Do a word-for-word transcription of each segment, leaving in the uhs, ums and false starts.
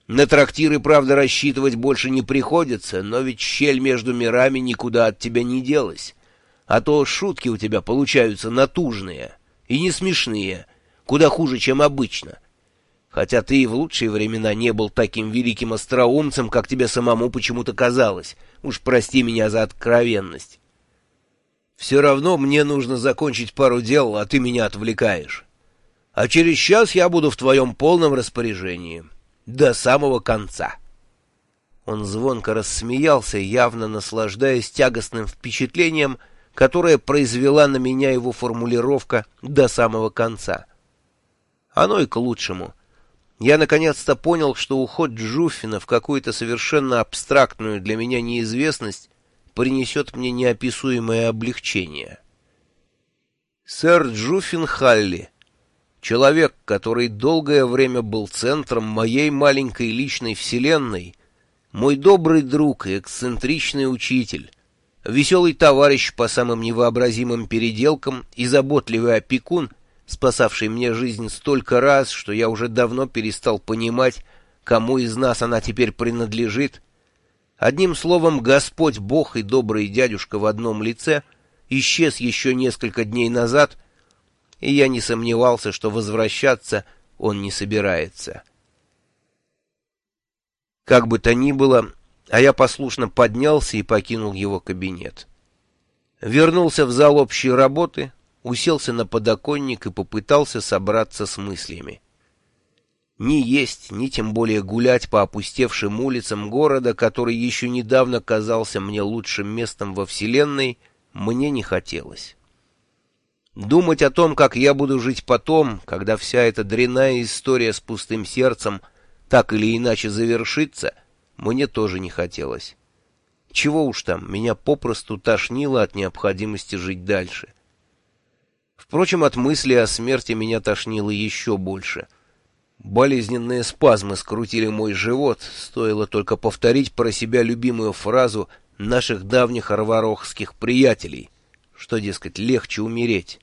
На трактиры, правда, рассчитывать больше не приходится, но ведь щель между мирами никуда от тебя не делась. А то шутки у тебя получаются натужные и не смешные, куда хуже, чем обычно. Хотя ты и в лучшие времена не был таким великим остроумцем, как тебе самому почему-то казалось. Уж прости меня за откровенность. Все равно мне нужно закончить пару дел, а ты меня отвлекаешь. А через час я буду в твоем полном распоряжении. До самого конца. Он звонко рассмеялся, явно наслаждаясь тягостным впечатлением, которое произвела на меня его формулировка «до самого конца». Оно и к лучшему. Я наконец-то понял, что уход Джуффина в какую-то совершенно абстрактную для меня неизвестность принесет мне неописуемое облегчение. Сэр Джуффин Халли, человек, который долгое время был центром моей маленькой личной вселенной, мой добрый друг и эксцентричный учитель, веселый товарищ по самым невообразимым переделкам и заботливый опекун, спасавший мне жизнь столько раз, что я уже давно перестал понимать, кому из нас она теперь принадлежит. Одним словом, Господь Бог и добрый дядюшка в одном лице исчез еще несколько дней назад, и я не сомневался, что возвращаться он не собирается. Как бы то ни было, а я послушно поднялся и покинул его кабинет. Вернулся в зал общей работы, уселся на подоконник и попытался собраться с мыслями. Ни есть, ни тем более гулять по опустевшим улицам города, который еще недавно казался мне лучшим местом во Вселенной, мне не хотелось. Думать о том, как я буду жить потом, когда вся эта дрянная история с пустым сердцем так или иначе завершится, мне тоже не хотелось. Чего уж там, меня попросту тошнило от необходимости жить дальше. Впрочем, от мысли о смерти меня тошнило еще больше. Болезненные спазмы скрутили мой живот, стоило только повторить про себя любимую фразу наших давних арварохских приятелей, что, дескать, легче умереть.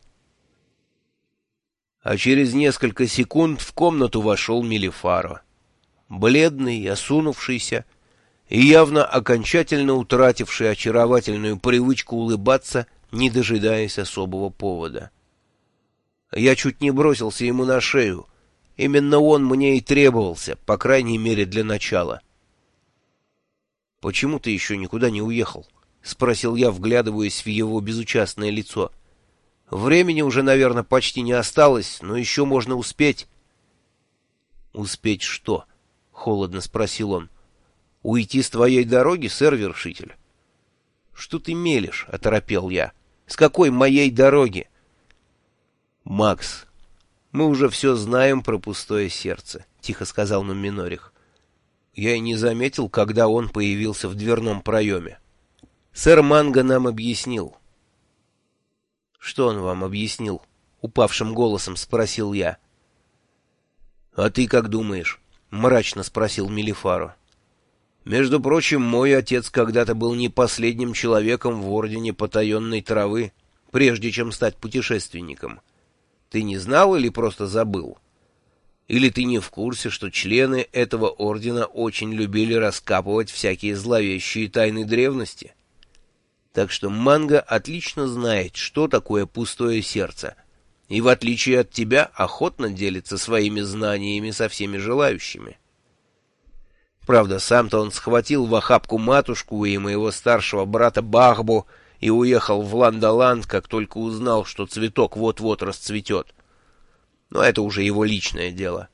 А через несколько секунд в комнату вошел Мелифаро. Бледный, осунувшийся и явно окончательно утративший очаровательную привычку улыбаться, не дожидаясь особого повода. Я чуть не бросился ему на шею. Именно он мне и требовался, по крайней мере, для начала. — Почему ты еще никуда не уехал? — спросил я, вглядываясь в его безучастное лицо. — Времени уже, наверное, почти не осталось, но еще можно успеть. — Успеть что? — холодно спросил он. — Уйти с твоей дороги, сэр-вершитель? — Что ты мелешь? — оторопел я. — С какой моей дороги? — Макс, мы уже все знаем про пустое сердце, — тихо сказал нам Минорих. Я и не заметил, когда он появился в дверном проеме. Сэр Манго нам объяснил. — Что он вам объяснил? — упавшим голосом спросил я. — А ты как думаешь? — мрачно спросил Мелифаро. — Между прочим, мой отец когда-то был не последним человеком в Ордене Потаенной Травы, прежде чем стать путешественником. Ты не знал или просто забыл? Или ты не в курсе, что члены этого ордена очень любили раскапывать всякие зловещие тайны древности? Так что Манго отлично знает, что такое пустое сердце, и в отличие от тебя охотно делится своими знаниями со всеми желающими. Правда, сам-то он схватил в охапку матушку и моего старшего брата Бахбу и уехал в Ландоланд, как только узнал, что цветок вот-вот расцветет. Но это уже его личное дело.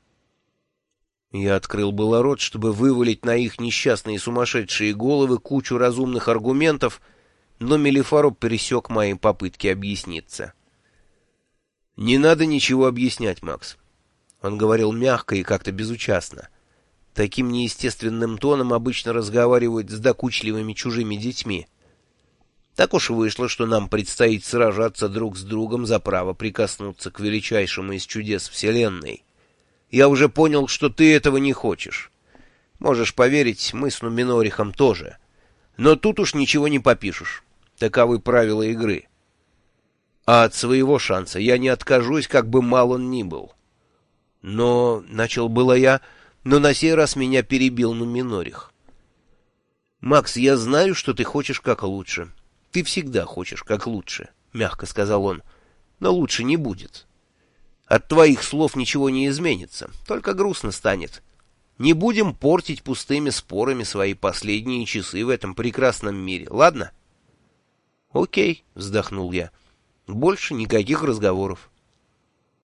Я открыл было рот, чтобы вывалить на их несчастные сумасшедшие головы кучу разумных аргументов, но Мелифаро пересек мои попытки объясниться. «Не надо ничего объяснять, Макс». Он говорил мягко и как-то безучастно. Таким неестественным тоном обычно разговаривают с докучливыми чужими детьми. Так уж вышло, что нам предстоит сражаться друг с другом за право прикоснуться к величайшему из чудес Вселенной. Я уже понял, что ты этого не хочешь. Можешь поверить, мы с Нуминорихом тоже. Но тут уж ничего не попишешь. Таковы правила игры. А от своего шанса я не откажусь, как бы мал он ни был. Но, — начал было я, — Но на сей раз меня перебил Нуминорих. «Макс, я знаю, что ты хочешь как лучше. Ты всегда хочешь как лучше», — мягко сказал он. «Но лучше не будет. От твоих слов ничего не изменится, только грустно станет. Не будем портить пустыми спорами свои последние часы в этом прекрасном мире, ладно?» «Окей», — вздохнул я. «Больше никаких разговоров».